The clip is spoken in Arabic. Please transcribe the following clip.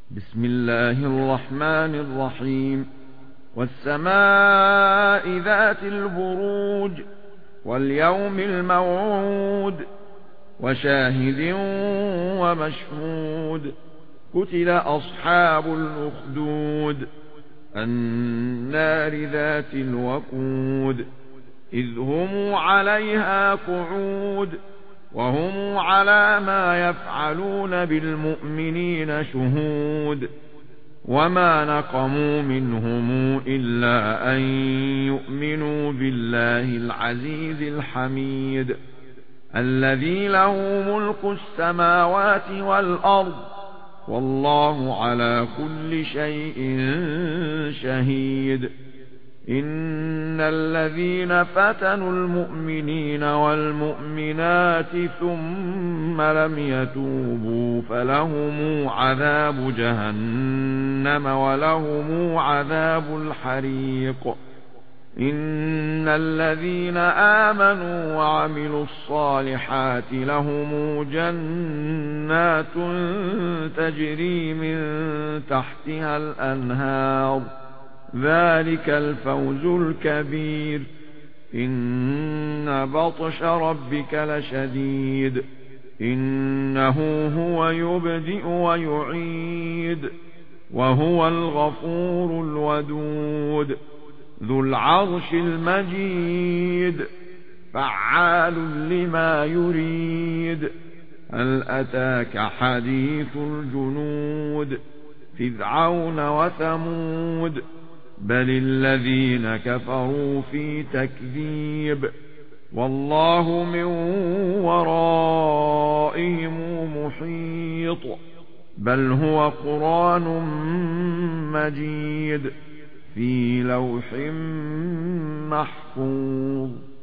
بسم الله الرحمن الرحيم. والسماء ذات البروج واليوم الموعود وشاهد ومشهود. قتل أصحاب الأخدود النار ذات الوقود إذ هم عليها قعود وهم على ما يفعلون بالمؤمنين شهود. وما نقموا منهم إلا أن يؤمنوا بالله العزيز الحميد الذي له ملك السماوات والأرض والله على كل شيء شهيد. إن الذين فتنوا المؤمنين والمؤمنات ثم لم يتوبوا فلهم عذاب جهنم ولهم عذاب الحريق. إن الذين آمنوا وعملوا الصالحات لهم جنات تجري من تحتها الأنهار ذلك الفوز الكبير. إن بطش ربك لشديد إنه هو يبدئ ويعيد وهو الغفور الودود ذو العرش المجيد فعال لما يريد. هل أتاك حديث الجنود فرعون وثمود بل الذين كفروا في تكذيب والله من ورائهم محيط. بل هو قرآن مجيد في لوح محفوظ.